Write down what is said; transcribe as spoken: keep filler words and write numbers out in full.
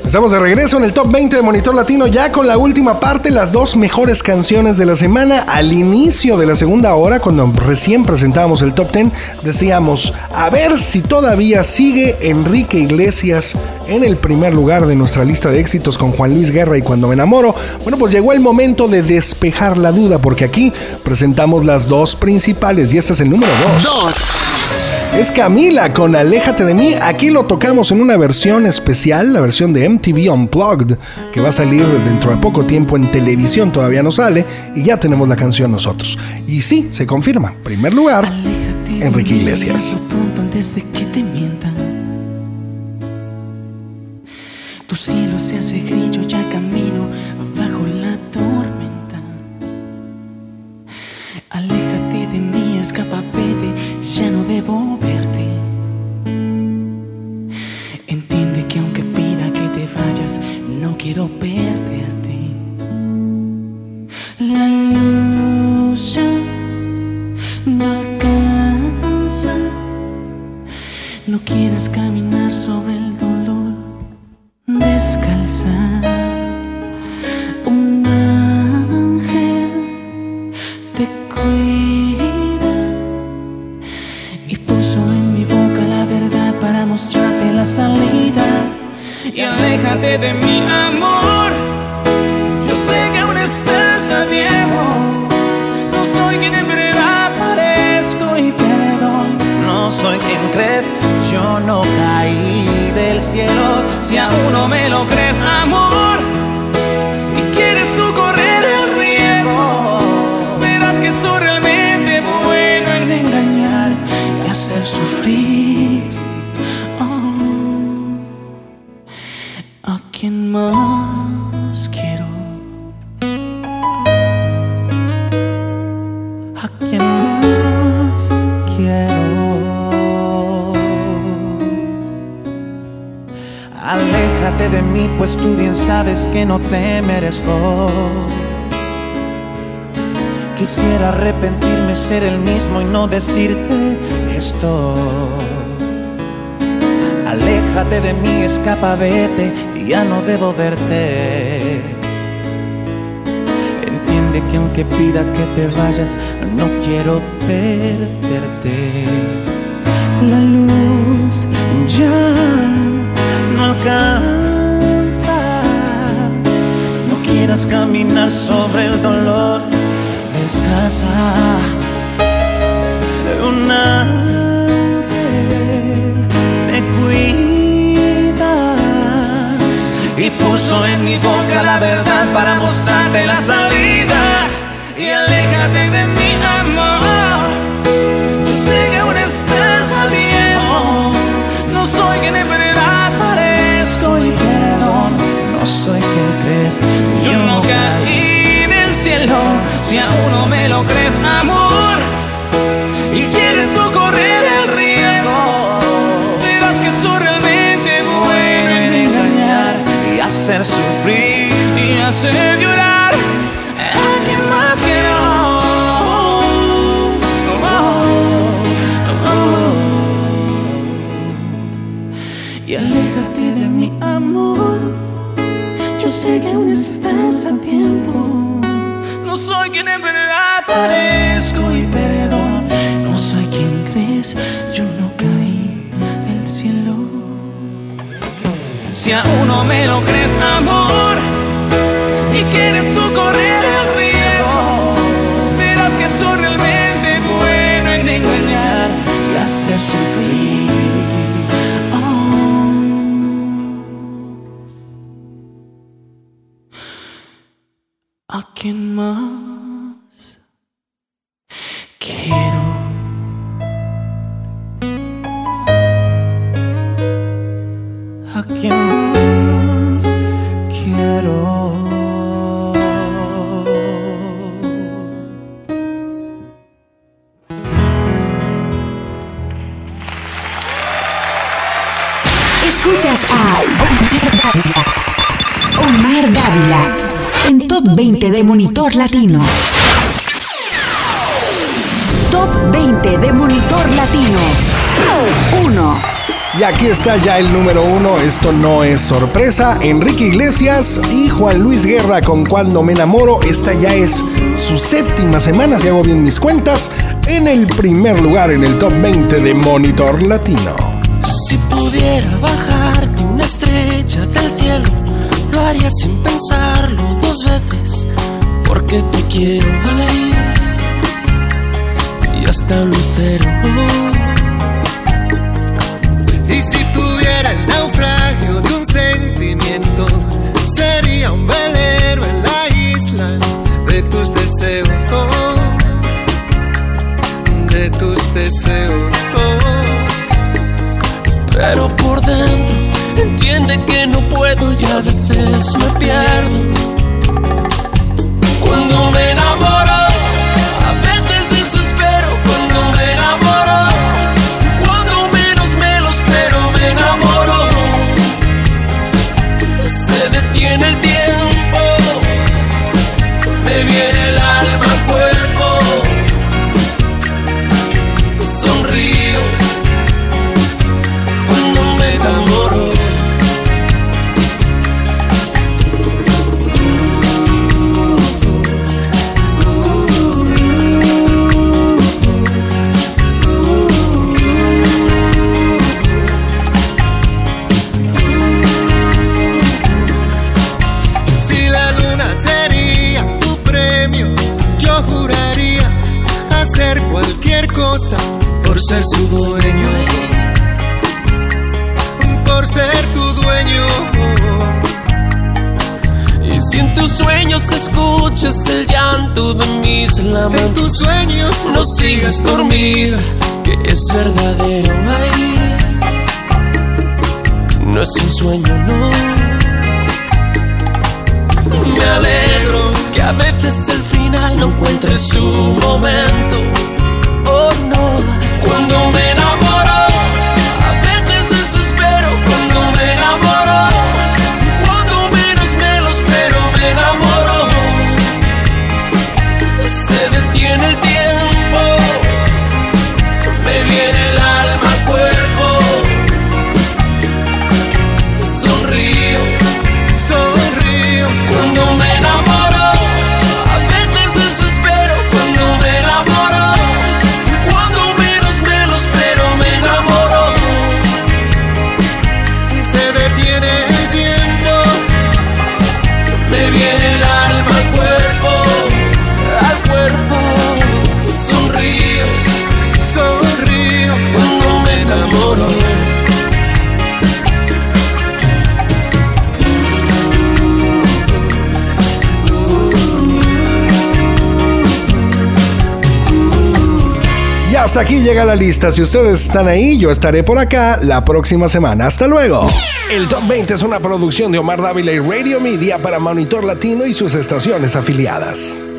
Estamos de regreso en el Top veinte de Monitor Latino, ya con la última parte, las dos mejores canciones de la semana. Al inicio de la segunda hora, cuando recién presentábamos el Top diez, decíamos, a ver si todavía sigue Enrique Iglesias en el primer lugar de nuestra lista de éxitos con Juan Luis Guerra y Cuando me enamoro. Bueno, pues llegó el momento de despejar la duda, porque aquí presentamos las dos principales y este es el número dos. Dos. Es Camila con Aléjate de mí. Aquí lo tocamos en una versión especial, la versión de M T V Unplugged, que va a salir dentro de poco tiempo en televisión, todavía no sale, y ya tenemos la canción nosotros. Y sí, se confirma. Primer lugar, Aléjate Enrique Iglesias. Pronto antes de que te mientan. Tu cielo se hace grillo, ya camino bajo la tormenta. Aléjate de mí, escapa, vete, ya no debo verte. Entiende que aunque pida que te vayas, no quiero perderte. La luz ya no alcanza. No quieras caminar sobre el dolor descalza. Un ángel te cuida y puso en mi boca la verdad para mostrarte la salida. Y aléjate de mi amor, yo sé que aún estás a tiempo. No soy quien en verdad parezco y perdón. No soy quien crees, yo no caí del cielo. Si aún no me lo crees, amor, y quieres tú correr el riesgo, verás que soy realmente bueno en engañar y hacer sufrir. Oh, ¿a quién más quiero? ¿A quién más quiero? Aléjate de mí, pues tú bien sabes que no te merezco. Quisiera arrepentirme, ser el mismo y no decirte esto. Aléjate de mí, escapa, vete, ya no debo verte. Entiende que aunque pida que te vayas, no quiero perderte. La luz ya no alcanza. No quieras caminar sobre el dolor descalza. Un ángel me cuida y puso en mi boca la verdad para mostrarte la salida. Y aléjate de mi amor, yo sé que aún estás a tiempo. No soy quien en verdad parezco y perdón. No soy quien crees, yo no caí del cielo. Si aún no me lo crees, amor, y quieres tú correr el riesgo, verás que soy realmente bueno en engañar y hacer sufrir y hacer llorar. ¿A quién más quiero? Oh, oh, oh. Y aléjate de mi amor, yo sé que aún estás a tiempo. No soy quien en verdad parezco y perdón. No soy quien crees, yo no caí del cielo. Si aún no me lo crees, amor, y quieres tú correr el riesgo, verás que soy realmente bueno en engañar y hacer sufrir. Oh. ¿A quién más quiero? ¿A quién más quiero? Escuchas a Omar Dávila en Top veinte de Monitor Latino. Top veinte de Monitor Latino. uno. Y aquí está ya el número uno, esto no es sorpresa. Enrique Iglesias y Juan Luis Guerra con Cuando me enamoro. Esta ya es su séptima semana, si hago bien mis cuentas, en el primer lugar en el top veinte de Monitor Latino. Si pudiera bajarte una estrella del cielo, lo haría sin pensarlo dos veces, porque te quiero, ay, y hasta un lucero. Y si tuviera el naufragio de un sentimiento, sería un velero en la isla de tus deseos, oh, de tus deseos, oh. Pero por dentro entiende que no puedo y a veces me pierdo. Cuando me enamoro, a veces desespero. Cuando me enamoro, cuando menos me lo espero, me enamoro. Se detiene el tiempo, me viene el alma al cuerpo. Sonrío cuando me enamoro. Por ser su dueño, por ser tu dueño. Y si en tus sueños escuchas el llanto de mis lamentos, en tus sueños no sigas dormida, que es verdadero, ay, no es un sueño, no. Me alegro que a veces el final no encuentre su momento. Oh no, cuando me enamoro, a veces desespero. Cuando me enamoro, cuando menos me lo espero, me enamoro. Se detiene el tiempo, me viene el alma al cuerpo. Sonrío, sonrío cuando me enamoro. A veces desespero cuando me enamoro. Hasta aquí llega la lista. Si ustedes están ahí, yo estaré por acá la próxima semana. Hasta luego. El Top veinte es una producción de Omar Dávila y Radio Media para Monitor Latino y sus estaciones afiliadas.